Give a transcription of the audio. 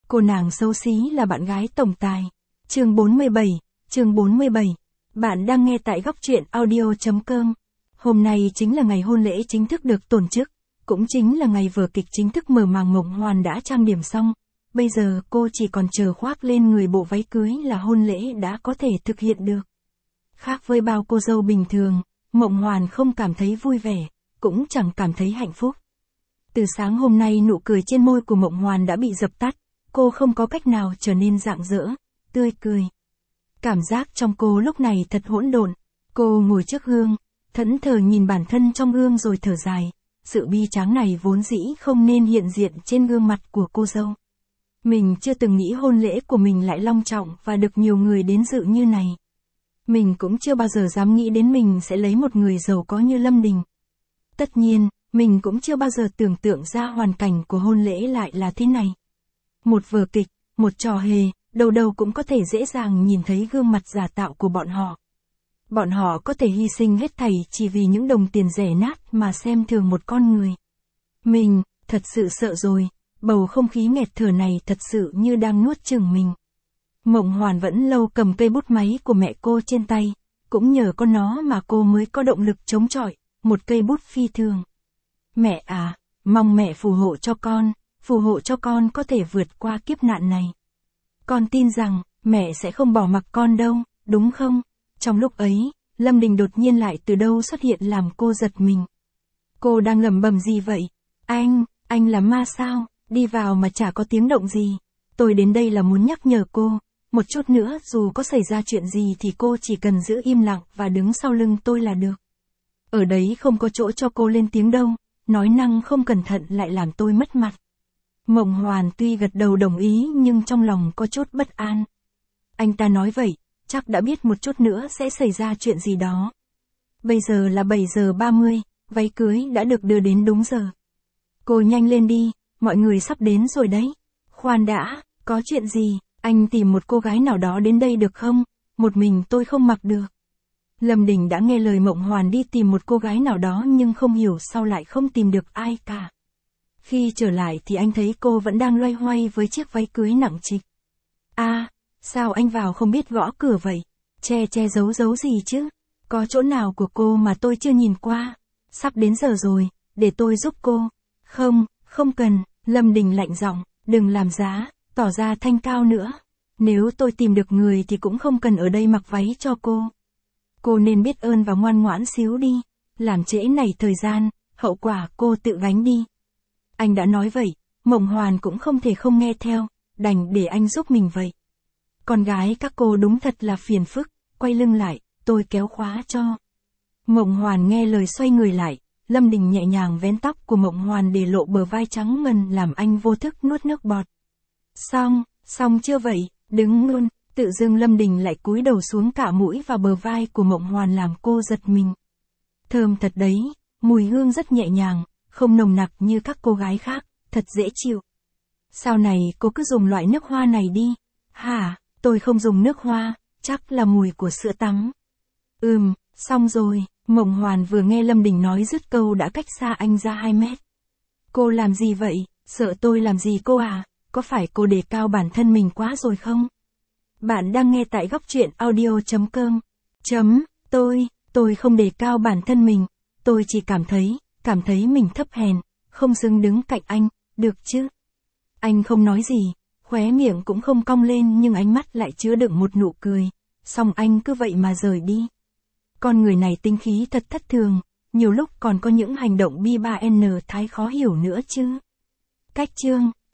Cô nàng xấu xí là bạn gái tổng tài. Chương 47. Bạn đang nghe tại góc truyện audio.com. Hôm nay chính là ngày hôn lễ chính thức được tổ chức, cũng chính là ngày vở kịch chính thức mở màn. Mộng Hoàn đã trang điểm xong, bây giờ cô chỉ còn chờ khoác lên người bộ váy cưới là hôn lễ đã có thể thực hiện được. Khác với bao cô dâu bình thường, Mộng Hoàn không cảm thấy vui vẻ, cũng chẳng cảm thấy hạnh phúc. Từ sáng hôm nay nụ cười trên môi của Mộng Hoàn đã bị dập tắt, cô không có cách nào trở nên rạng rỡ, tươi cười. Cảm giác trong cô lúc này thật hỗn độn. Cô ngồi trước gương, thẫn thờ nhìn bản thân trong gương rồi thở dài. Sự bi tráng này vốn dĩ không nên hiện diện trên gương mặt của cô dâu. Mình chưa từng nghĩ hôn lễ của mình lại long trọng và được nhiều người đến dự như này. Mình cũng chưa bao giờ dám nghĩ đến mình sẽ lấy một người giàu có như Lâm Đình. Tất nhiên, mình cũng chưa bao giờ tưởng tượng ra hoàn cảnh của hôn lễ lại là thế này. Một vở kịch, một trò hề, đầu đầu cũng có thể dễ dàng nhìn thấy gương mặt giả tạo của bọn họ. Bọn họ có thể hy sinh hết thảy chỉ vì những đồng tiền rẻ nát mà xem thường một con người. Mình, thật sự sợ rồi, bầu không khí nghẹt thở này thật sự như đang nuốt chửng mình. Mộng Hoàn vẫn lâu cầm cây bút máy của mẹ cô trên tay, cũng nhờ có nó mà cô mới có động lực chống chọi, một cây bút phi thường. Mẹ à, mong mẹ phù hộ cho con có thể vượt qua kiếp nạn này. Con tin rằng, mẹ sẽ không bỏ mặc con đâu, đúng không? Trong lúc ấy, Lâm Đình đột nhiên lại từ đâu xuất hiện làm cô giật mình. Cô đang lẩm bẩm gì vậy? Anh là ma sao? Đi vào mà chả có tiếng động gì. Tôi đến đây là muốn nhắc nhở cô, một chút nữa dù có xảy ra chuyện gì thì cô chỉ cần giữ im lặng và đứng sau lưng tôi là được. Ở đấy không có chỗ cho cô lên tiếng đâu, nói năng không cẩn thận lại làm tôi mất mặt. Mộng Hoàn tuy gật đầu đồng ý nhưng trong lòng có chút bất an. Anh ta nói vậy, chắc đã biết một chút nữa sẽ xảy ra chuyện gì đó. Bây giờ là 7 giờ 30, váy cưới đã được đưa đến đúng giờ. Cô nhanh lên đi, mọi người sắp đến rồi đấy. Khoan đã, có chuyện gì, anh tìm một cô gái nào đó đến đây được không? Một mình tôi không mặc được. Lâm Đình đã nghe lời Mộng Hoàn đi tìm một cô gái nào đó nhưng không hiểu sao lại không tìm được ai cả. Khi trở lại thì anh thấy cô vẫn đang loay hoay với chiếc váy cưới nặng trịch. Sao anh vào không biết gõ cửa vậy? Che giấu gì chứ? Có chỗ nào của cô mà tôi chưa nhìn qua? Sắp đến giờ rồi, để tôi giúp cô. Không cần, Lâm Đình lạnh giọng, đừng làm giá, tỏ ra thanh cao nữa. Nếu tôi tìm được người thì cũng không cần ở đây mặc váy cho cô. Cô nên biết ơn và ngoan ngoãn xíu đi, làm trễ này thời gian, hậu quả cô tự gánh đi. Anh đã nói vậy, Mộng Hoàn cũng không thể không nghe theo, đành để anh giúp mình vậy. Con gái các cô đúng thật là phiền phức, quay lưng lại, tôi kéo khóa cho. Mộng Hoàn nghe lời xoay người lại, Lâm Đình nhẹ nhàng vén tóc của Mộng Hoàn để lộ bờ vai trắng ngần làm anh vô thức nuốt nước bọt. Xong chưa vậy, đứng luôn, tự dưng Lâm Đình lại cúi đầu xuống cạ mũi vào bờ vai của Mộng Hoàn làm cô giật mình. Thơm thật đấy, mùi hương rất nhẹ nhàng, không nồng nặc như các cô gái khác, thật dễ chịu. Sau này cô cứ dùng loại nước hoa này đi. Hả, tôi không dùng nước hoa, chắc là mùi của sữa tắm. Xong rồi, Mộng Hoàn vừa nghe Lâm Đình nói dứt câu đã cách xa anh ra 2 mét. Cô làm gì vậy, sợ tôi làm gì cô à, có phải cô đề cao bản thân mình quá rồi không? Bạn đang nghe tại góc truyện audio.com. Tôi không đề cao bản thân mình, tôi chỉ cảm thấy mình thấp hèn, không xứng đứng cạnh anh, được chứ? Anh không nói gì, khóe miệng cũng không cong lên nhưng ánh mắt lại chứa đựng một nụ cười, xong anh cứ vậy mà rời đi. Con người này tính khí thật thất thường, nhiều lúc còn có những hành động bi ba n thái khó hiểu nữa chứ. Cách chương